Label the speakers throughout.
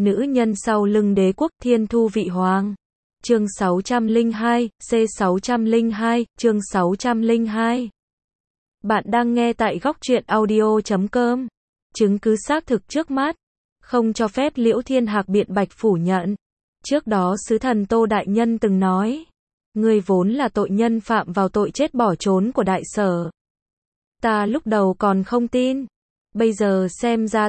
Speaker 1: Nữ nhân sau lưng đế quốc Thiên Thu Vị Hoàng. Chương 602, C602, chương 602. Bạn đang nghe tại góc truyện audio.com. Chứng cứ xác thực trước mắt, không cho phép Liễu Thiên Hạc biện bạch phủ nhận. Trước đó sứ thần Tô Đại Nhân từng nói, ngươi vốn là tội nhân phạm vào tội chết bỏ trốn của đại sở. Ta lúc đầu còn không tin, bây giờ xem ra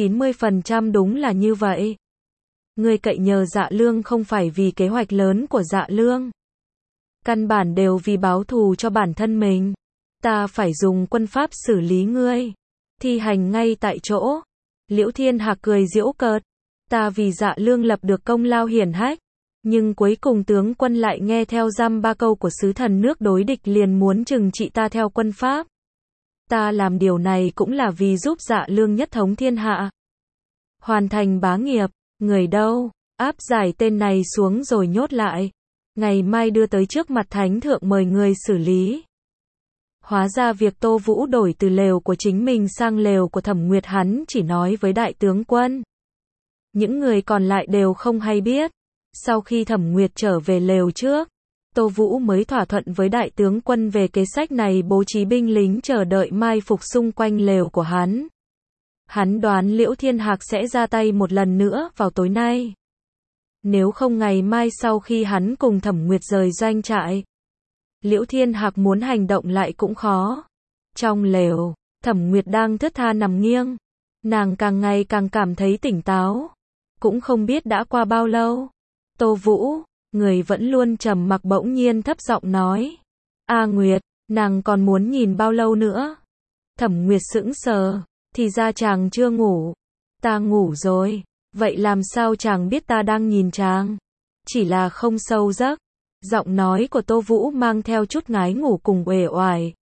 Speaker 1: 80-90% đúng là như vậy. Ngươi cậy nhờ Dạ Lương không phải vì kế hoạch lớn của Dạ Lương, căn bản đều vì báo thù cho bản thân mình. Ta phải dùng quân pháp xử lý ngươi, thi hành ngay tại chỗ. Liễu Thiên Hạc cười giễu cợt, ta vì Dạ Lương lập được công lao hiển hách, nhưng cuối cùng tướng quân lại nghe theo dăm ba câu của sứ thần nước đối địch liền muốn trừng trị ta theo quân pháp. Ta làm điều này cũng là vì giúp Dạ Lương nhất thống thiên hạ, hoàn thành bá nghiệp. Người đâu? Áp giải tên này xuống rồi nhốt lại, ngày mai đưa tới trước mặt thánh thượng mời người xử lý. Hóa ra việc Tô Vũ đổi từ lều của chính mình sang lều của Thẩm Nguyệt hắn chỉ nói với đại tướng quân. Những người còn lại đều không hay biết. Sau khi Thẩm Nguyệt trở về lều trước, Tô Vũ mới thỏa thuận với đại tướng quân về kế sách này, bố trí binh lính chờ đợi mai phục xung quanh lều của hắn. Hắn đoán Liễu Thiên Hạc sẽ ra tay một lần nữa vào tối nay. Nếu không ngày mai sau khi hắn cùng Thẩm Nguyệt rời doanh trại, Liễu Thiên Hạc muốn hành động lại cũng khó. Trong lều, Thẩm Nguyệt đang thướt tha nằm nghiêng. Nàng càng ngày càng cảm thấy tỉnh táo. Cũng không biết đã qua bao lâu. Tô Vũ, người vẫn luôn trầm mặc bỗng nhiên thấp giọng nói. A Nguyệt, nàng còn muốn nhìn bao lâu nữa? Thẩm Nguyệt sững sờ. Thì ra chàng chưa ngủ. Ta ngủ rồi. Vậy làm sao chàng biết ta đang nhìn chàng? Chỉ là không sâu giấc. Giọng nói của Tô Vũ mang theo chút ngái ngủ cùng uể oải.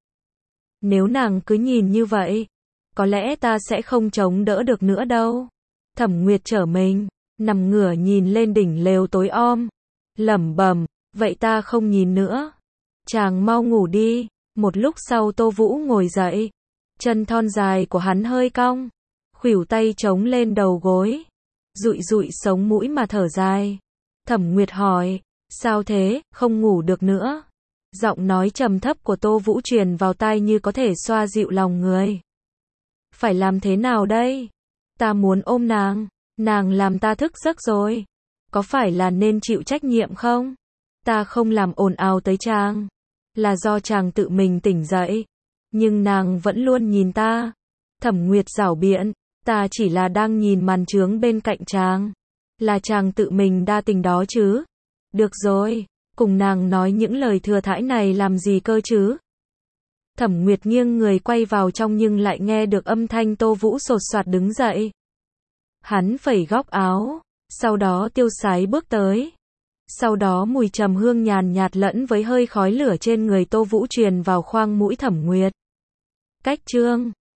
Speaker 1: Nếu nàng cứ nhìn như vậy, có lẽ ta sẽ không chống đỡ được nữa đâu. Thẩm Nguyệt trở mình, nằm ngửa nhìn lên đỉnh lều tối om, lẩm bẩm, vậy ta không nhìn nữa. Chàng mau ngủ đi. Một lúc sau Tô Vũ ngồi dậy. Chân thon dài của hắn hơi cong, khuỷu tay chống lên đầu gối, dụi dụi sống mũi mà thở dài. Thẩm Nguyệt hỏi, sao thế, không ngủ được nữa? Giọng nói trầm thấp của Tô Vũ truyền vào tai như có thể xoa dịu lòng người. Phải làm thế nào đây? Ta muốn ôm nàng, nàng làm ta thức giấc rồi. Có phải là nên chịu trách nhiệm không? Ta không làm ồn ào tới chàng, là do chàng tự mình tỉnh dậy. Nhưng nàng vẫn luôn nhìn ta. Thẩm Nguyệt giảo biện, ta chỉ là đang nhìn màn chướng bên cạnh chàng. Là chàng tự mình đa tình đó chứ. Được rồi, cùng nàng nói những lời thừa thãi này làm gì cơ chứ? Thẩm Nguyệt nghiêng người quay vào trong nhưng lại nghe được âm thanh Tô Vũ sột soạt đứng dậy. Hắn phẩy góc áo, sau đó tiêu sái bước tới. Sau đó mùi trầm hương nhàn nhạt lẫn với hơi khói lửa trên người Tô Vũ truyền vào khoang mũi Thẩm Nguyệt. Cách chương